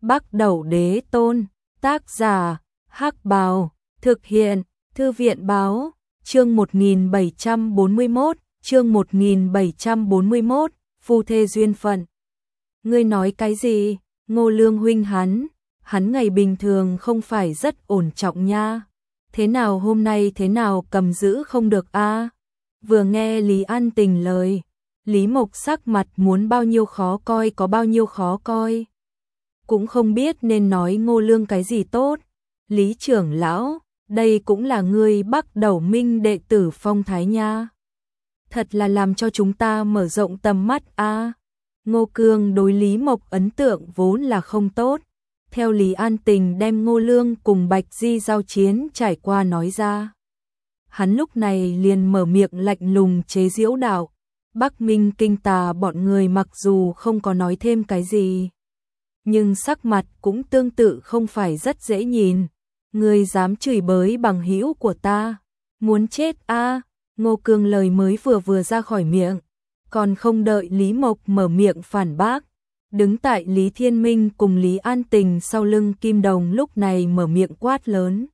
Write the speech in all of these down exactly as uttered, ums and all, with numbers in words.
Bắc Đẩu Đế Tôn, tác giả, Hắc Bào, thực hiện, Thư viện báo, chương một nghìn bảy trăm bốn mươi mốt, chương một nghìn bảy trăm bốn mươi mốt, phu thê duyên phận. Ngươi nói cái gì? Ngô Lương huynh hắn, hắn ngày bình thường không phải rất ổn trọng nha. Thế nào hôm nay thế nào cầm giữ không được a? Vừa nghe Lý An Tình lời, Lý Mộc sắc mặt muốn bao nhiêu khó coi có bao nhiêu khó coi. Cũng không biết nên nói Ngô Lương cái gì tốt. Lý trưởng lão, đây cũng là ngươi Bắc Đẩu Minh đệ tử phong thái nha. Thật là làm cho chúng ta mở rộng tầm mắt a. Ngô Cương đối Lý Mộc ấn tượng vốn là không tốt. Theo Lý An Tình đem Ngô Lương cùng Bạch Di giao chiến trải qua nói ra. Hắn lúc này liền mở miệng lạnh lùng chế giễu đạo. Bắc Minh Kinh Tà bọn người mặc dù không có nói thêm cái gì, nhưng sắc mặt cũng tương tự không phải rất dễ nhìn. Ngươi dám chửi bới bằng hữu của ta, muốn chết a? Ngô Cương lời mới vừa vừa ra khỏi miệng, còn không đợi Lý Mộc mở miệng phản bác, đứng tại Lý Thiên Minh cùng Lý An Tình sau lưng Kim Đồng lúc này mở miệng quát lớn.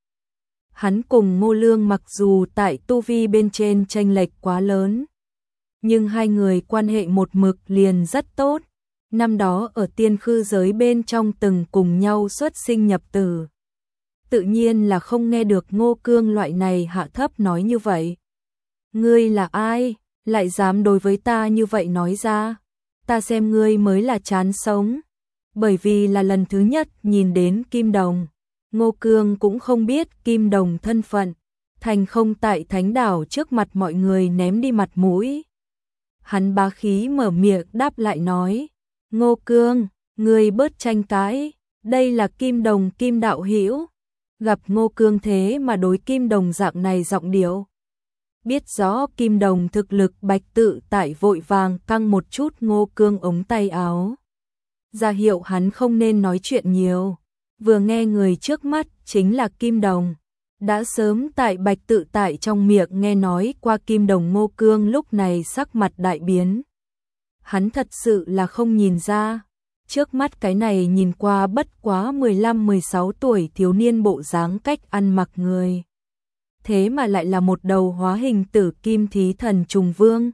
Hắn cùng Ngô Lương mặc dù tại tu vi bên trên chênh lệch quá lớn, nhưng hai người quan hệ một mực liền rất tốt. Năm đó ở tiên khư giới bên trong từng cùng nhau xuất sinh nhập tử. Tự nhiên là không nghe được Ngô Cương loại này hạ thấp nói như vậy. Ngươi là ai, lại dám đối với ta như vậy nói ra? Ta xem ngươi mới là chán sống. Bởi vì là lần thứ nhất nhìn đến Kim Đồng, Ngô Cương cũng không biết Kim Đồng thân phận, thành không tại thánh đảo trước mặt mọi người ném đi mặt mũi. Hắn bá khí mở miệng đáp lại nói, Ngô Cương, ngươi bớt tranh cãi, đây là Kim Đồng Kim đạo hữu. Gặp Ngô Cương thế mà đối Kim Đồng dạng này giọng điệu. Biết rõ Kim Đồng thực lực Bạch Tự Tại vội vàng căng một chút Ngô Cương ống tay áo, ra hiệu hắn không nên nói chuyện nhiều. Vừa nghe người trước mắt chính là Kim Đồng, đã sớm tại Bạch Tự Tại trong miệng nghe nói qua Kim Đồng. Ngô Cương lúc này sắc mặt đại biến. Hắn thật sự là không nhìn ra, trước mắt cái này nhìn qua bất quá mười lăm mười sáu tuổi thiếu niên bộ dáng cách ăn mặc người, thế mà lại là một đầu hóa hình tử kim thí thần trùng vương.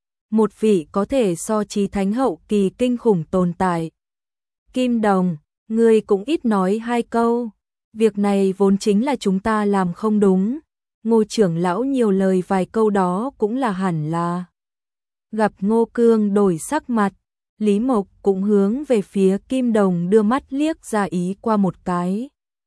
Một vị có thể so chí thánh hậu kỳ kinh khủng tồn tại. Kim Đồng, ngươi cũng ít nói hai câu. Việc này vốn chính là chúng ta làm không đúng. Ngô trưởng lão nhiều lời vài câu đó cũng là hẳn là. Gặp Ngô Cương đổi sắc mặt, Lý Mộc cũng hướng về phía Kim Đồng đưa mắt liếc ra ý qua một cái,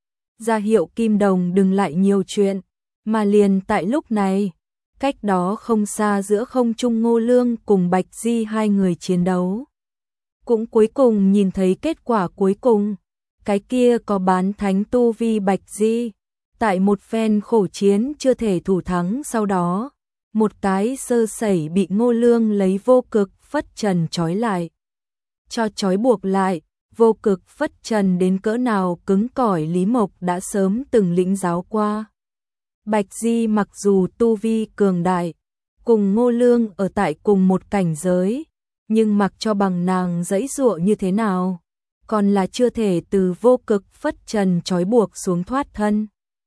ra hiệu Kim Đồng đừng lại nhiều chuyện. Mà liền tại lúc này, cách đó không xa giữa không trung Ngô Lương cùng Bạch Di hai người chiến đấu, cũng cuối cùng nhìn thấy kết quả cuối cùng. Cái kia có bán thánh tu vi Bạch Di, tại một phen khổ chiến chưa thể thủ thắng, sau đó một cái sơ sẩy bị Ngô Lương lấy vô cực phất trần trói lại. Cho trói buộc lại, vô cực phất trần đến cỡ nào cứng cỏi Lý Mộc đã sớm từng lĩnh giáo qua. Bạch Di mặc dù tu vi cường đại, cùng Ngô Lương ở tại cùng một cảnh giới, nhưng mặc cho bằng nàng dãy dụa như thế nào, còn là chưa thể từ vô cực phất trần trói buộc xuống thoát thân.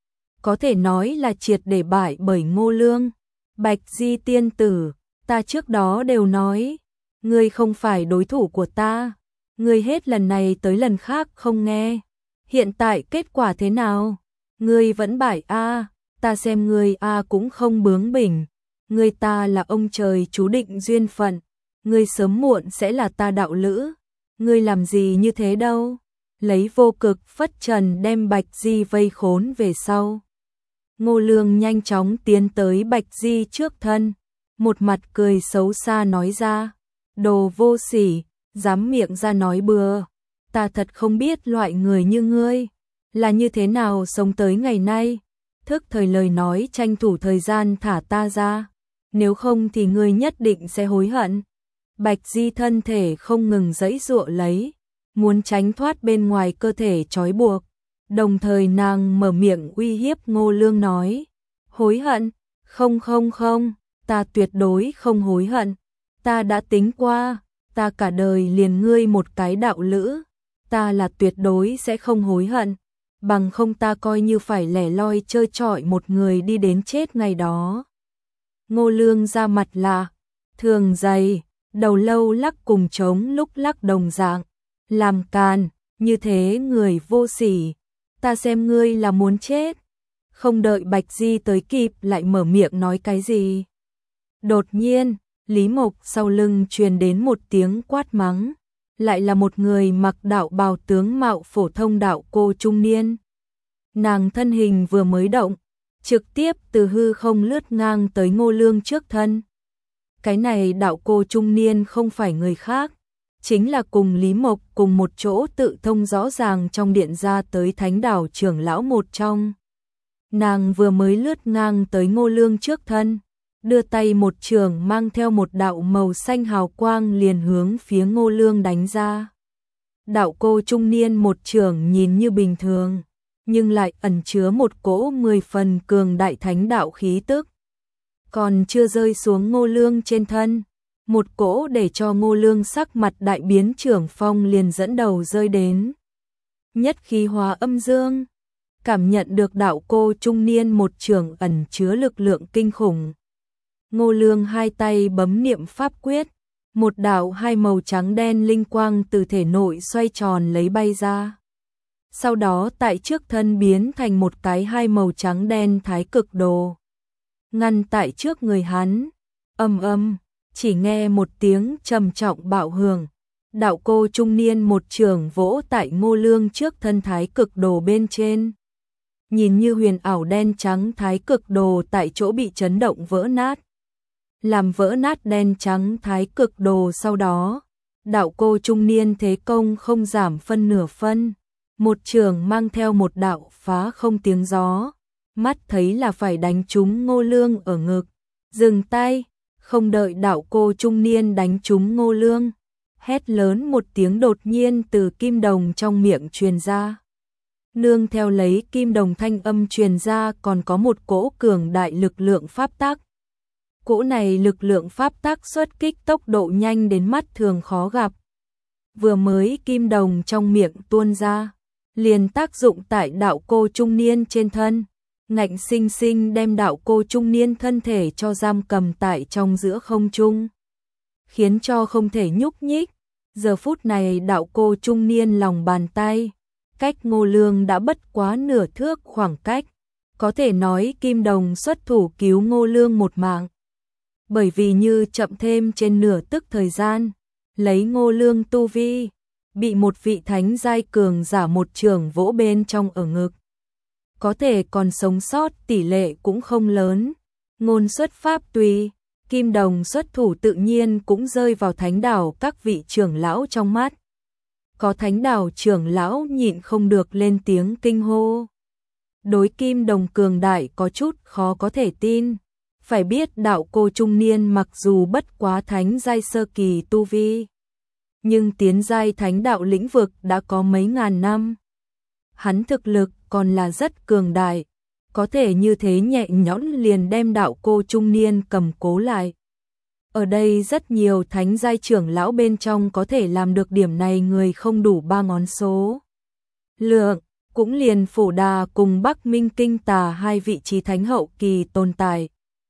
Có thể nói là triệt để bại bởi Ngô Lương. Bạch Di tiên tử, ta trước đó đều nói, ngươi không phải đối thủ của ta, ngươi hết lần này tới lần khác không nghe. Hiện tại kết quả thế nào? Ngươi vẫn bại a, ta xem ngươi a cũng không bướng bỉnh. Ngươi ta là ông trời chú định duyên phận, ngươi sớm muộn sẽ là ta đạo lữ. Ngươi làm gì như thế đâu? Lấy vô cực phất trần đem Bạch Di vây khốn về sau. Ngô Lương nhanh chóng tiến tới Bạch Di trước thân, một mặt cười xấu xa nói ra, đồ vô sỉ, dám miệng ra nói bừa, ta thật không biết loại người như ngươi là như thế nào sống tới ngày nay. Thức thời lời nói, tranh thủ thời gian thả ta ra, nếu không thì ngươi nhất định sẽ hối hận. Bạch Di thân thể không ngừng giãy giụa lấy, muốn tránh thoát bên ngoài cơ thể trói buộc. Đồng thời nàng mở miệng uy hiếp Ngô Lương nói, hối hận? Không không không, ta tuyệt đối không hối hận. Ta đã tính qua, ta cả đời liền ngươi một cái đạo lữ, ta là tuyệt đối sẽ không hối hận, bằng không ta coi như phải lẻ loi chơi trọi một người đi đến chết ngày đó. Ngô Lương ra mặt là thường dày, đầu lâu lắc cùng trống lúc lắc đồng dạng, làm càn, như thế người vô sỉ, ta xem ngươi là muốn chết. Không đợi Bạch Di tới kịp lại mở miệng nói cái gì. Đột nhiên, Lý Mộc sau lưng truyền đến một tiếng quát mắng, lại là một người mặc đạo bào tướng mạo phổ thông đạo cô trung niên. Nàng thân hình vừa mới động, trực tiếp từ hư không lướt ngang tới Ngô Lương trước thân. Cái này đạo cô trung niên không phải người khác, chính là cùng Lý Mộc cùng một chỗ tự thông rõ ràng trong điện ra tới Thánh Đảo trưởng lão một trong. Nàng vừa mới lướt ngang tới Ngô Lương trước thân, đưa tay một trường mang theo một đạo màu xanh hào quang liền hướng phía Ngô Lương đánh ra. Đạo cô trung niên một trường nhìn như bình thường, nhưng lại ẩn chứa một cỗ mười phần cường đại thánh đạo khí tức. Còn chưa rơi xuống Ngô Lương trên thân, một cỗ để cho Ngô Lương sắc mặt đại biến trưởng phong liền dẫn đầu rơi đến. Nhất khí hóa âm dương, cảm nhận được đạo cô trung niên một trường ẩn chứa lực lượng kinh khủng. Ngô Lương hai tay bấm niệm pháp quyết, một đạo hai màu trắng đen linh quang từ thể nội xoay tròn lấy bay ra. Sau đó tại trước thân biến thành một cái hai màu trắng đen thái cực đồ. Ngăn tại trước người hắn, âm âm, chỉ nghe một tiếng trầm trọng bạo hưởng. Đạo cô trung niên một trường vỗ tại Ngô Lương trước thân thái cực đồ bên trên. Nhìn như huyền ảo đen trắng thái cực đồ tại chỗ bị chấn động vỡ nát. Làm vỡ nát đen trắng thái cực đồ sau đó, đạo cô trung niên thế công không giảm phân nửa phân. Một trường mang theo một đạo phá không tiếng gió, mắt thấy là phải đánh trúng Ngô Lương ở ngực. Dừng tay, không đợi đạo cô trung niên đánh trúng Ngô Lương. Hét lớn một tiếng đột nhiên từ kim đồng trong miệng truyền ra. Nương theo lấy kim đồng thanh âm truyền ra còn có một cỗ cường đại lực lượng pháp tắc. Cỗ này lực lượng pháp tắc xuất kích tốc độ nhanh đến mắt thường khó gặp. Vừa mới kim đồng trong miệng tuôn ra, liền tác dụng tại đạo cô trung niên trên thân, ngạnh sinh sinh đem đạo cô trung niên thân thể cho giam cầm tại trong giữa không trung, khiến cho không thể nhúc nhích. Giờ phút này đạo cô trung niên lòng bàn tay, cách Ngô Lương đã bất quá nửa thước khoảng cách, có thể nói kim đồng xuất thủ cứu Ngô Lương một mạng. Bởi vì như chậm thêm trên nửa tức thời gian, lấy Ngô Lương tu vi, bị một vị thánh giai cường giả một trường vỗ bên trong ở ngực. Có thể còn sống sót tỷ lệ cũng không lớn. Ngôn xuất pháp tùy, kim đồng xuất thủ tự nhiên cũng rơi vào thánh đảo các vị trưởng lão trong mắt. Có thánh đảo trưởng lão nhịn không được lên tiếng kinh hô. Đối kim đồng cường đại có chút khó có thể tin. Phải biết đạo cô trung niên mặc dù bất quá thánh giai sơ kỳ tu vi, nhưng tiến giai thánh đạo lĩnh vực đã có mấy ngàn năm. Hắn thực lực còn là rất cường đại, có thể như thế nhẹ nhõm liền đem đạo cô trung niên cầm cố lại. Ở đây rất nhiều thánh giai trưởng lão bên trong có thể làm được điểm này người không đủ ba ngón số. Lượng, cũng liền Phổ Đà cùng Bắc Minh Kinh Tà hai vị trí thánh hậu kỳ tồn tại.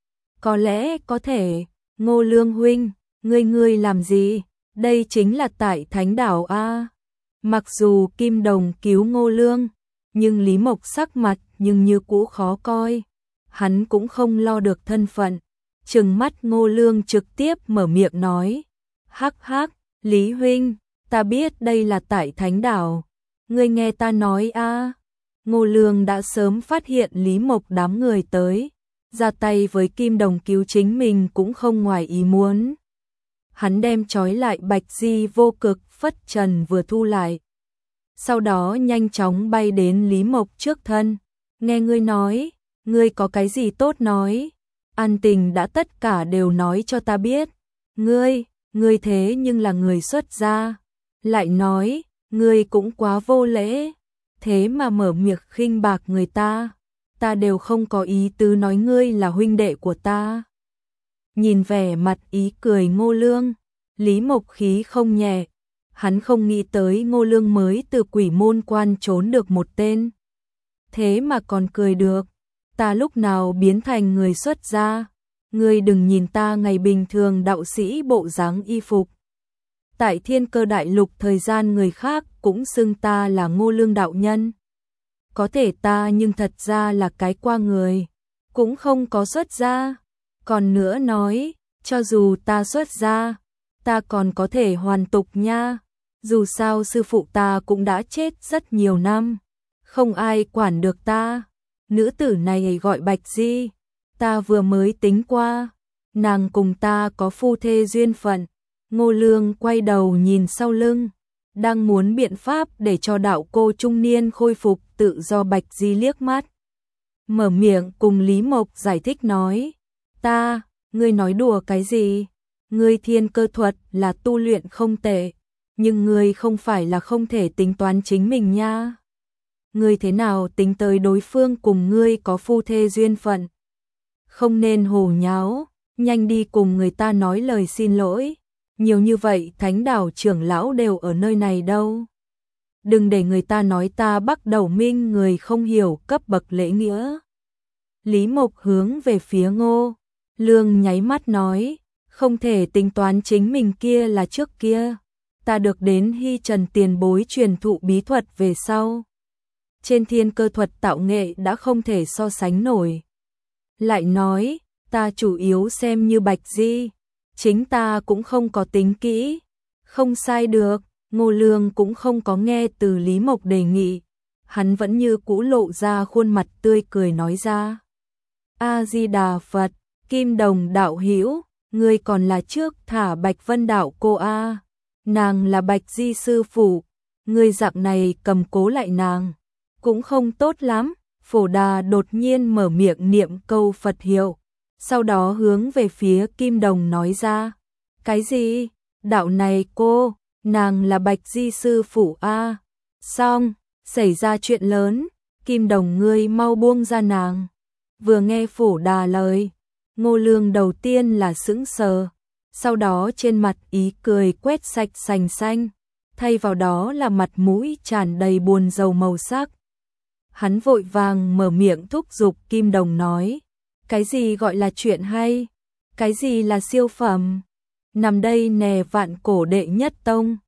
Có lẽ có thể, Ngô Lương huynh, ngươi ngươi làm gì? Đây chính là tại thánh đảo A. Mặc dù kim đồng cứu Ngô Lương, nhưng Lý Mộc sắc mặt nhưng như cũ khó coi. Hắn cũng không lo được thân phận. Trừng mắt Ngô Lương trực tiếp mở miệng nói. Hắc hắc, Lý huynh, ta biết đây là tại thánh đảo. Ngươi nghe ta nói A. Ngô Lương đã sớm phát hiện Lý Mộc đám người tới. Ra tay với kim đồng cứu chính mình cũng không ngoài ý muốn. Hắn đem trói lại Bạch Di vô cực phất trần vừa thu lại. Sau đó nhanh chóng bay đến Lý Mộc trước thân. Nghe ngươi nói, ngươi có cái gì tốt nói. An tình đã tất cả đều nói cho ta biết. Ngươi, ngươi thế nhưng là người xuất gia. Lại nói, ngươi cũng quá vô lễ. Thế mà mở miệng khinh bạc người ta. Ta đều không có ý tứ nói ngươi là huynh đệ của ta. Nhìn vẻ mặt ý cười Ngô Lương, Lý Mộc khí không nhẹ. Hắn không nghĩ tới Ngô Lương mới từ quỷ môn quan trốn được một tên. Thế mà còn cười được. Ta lúc nào biến thành người xuất gia? Ngươi đừng nhìn ta ngày bình thường đạo sĩ bộ dáng y phục. Tại Thiên Cơ Đại Lục thời gian người khác cũng xưng ta là Ngô Lương đạo nhân. Có thể ta nhưng thật ra là cái qua người, cũng không có xuất gia. Còn nữa nói, cho dù ta xuất gia, ta còn có thể hoàn tục nha. Dù sao sư phụ ta cũng đã chết rất nhiều năm, không ai quản được ta. Nữ tử này gọi Bạch Di, ta vừa mới tính qua, nàng cùng ta có phu thê duyên phận. Ngô Lương quay đầu nhìn sau lưng, đang muốn biện pháp để cho đạo cô trung niên khôi phục tự do. Bạch Di liếc mắt, mở miệng cùng Lý Mộc giải thích nói, ta, ngươi nói đùa cái gì? Ngươi thiên cơ thuật là tu luyện không tệ, nhưng ngươi không phải là không thể tính toán chính mình nha. Ngươi thế nào tính tới đối phương cùng ngươi có phu thê duyên phận? Không nên hồ nháo, nhanh đi cùng người ta nói lời xin lỗi. Nhiều như vậy thánh đảo trưởng lão đều ở nơi này đâu. Đừng để người ta nói ta Bắc Đầu Minh người không hiểu cấp bậc lễ nghĩa. Lý Mộc hướng về phía Ngô Lương nháy mắt nói, không thể tính toán chính mình kia là trước kia. Ta được đến Hy Trần tiền bối truyền thụ bí thuật về sau. Trên thiên cơ thuật tạo nghệ đã không thể so sánh nổi. Lại nói, ta chủ yếu xem như Bạch Di, chính ta cũng không có tính kỹ. Không sai được, Ngô Lương cũng không có nghe từ Lý Mộc đề nghị. Hắn vẫn như cũ lộ ra khuôn mặt tươi cười nói ra. A-di-đà Phật, Kim Đồng đạo hữu, ngươi còn là trước thả Bạch Vân đạo cô a. Nàng là Bạch Di sư phụ, ngươi dạng này cầm cố lại nàng cũng không tốt lắm. Phổ Đà đột nhiên mở miệng niệm câu Phật hiệu, sau đó hướng về phía Kim Đồng nói ra, cái gì? Đạo này cô, nàng là Bạch Di sư phụ a. Xong, xảy ra chuyện lớn, Kim Đồng ngươi mau buông ra nàng. Vừa nghe Phổ Đà lời, Ngô Lương đầu tiên là sững sờ, sau đó trên mặt ý cười quét sạch sành xanh, thay vào đó là mặt mũi tràn đầy buồn rầu màu sắc. Hắn vội vàng mở miệng thúc giục Kim Đồng nói, cái gì gọi là chuyện hay? Cái gì là siêu phẩm? Nằm đây nè vạn cổ đệ nhất tông,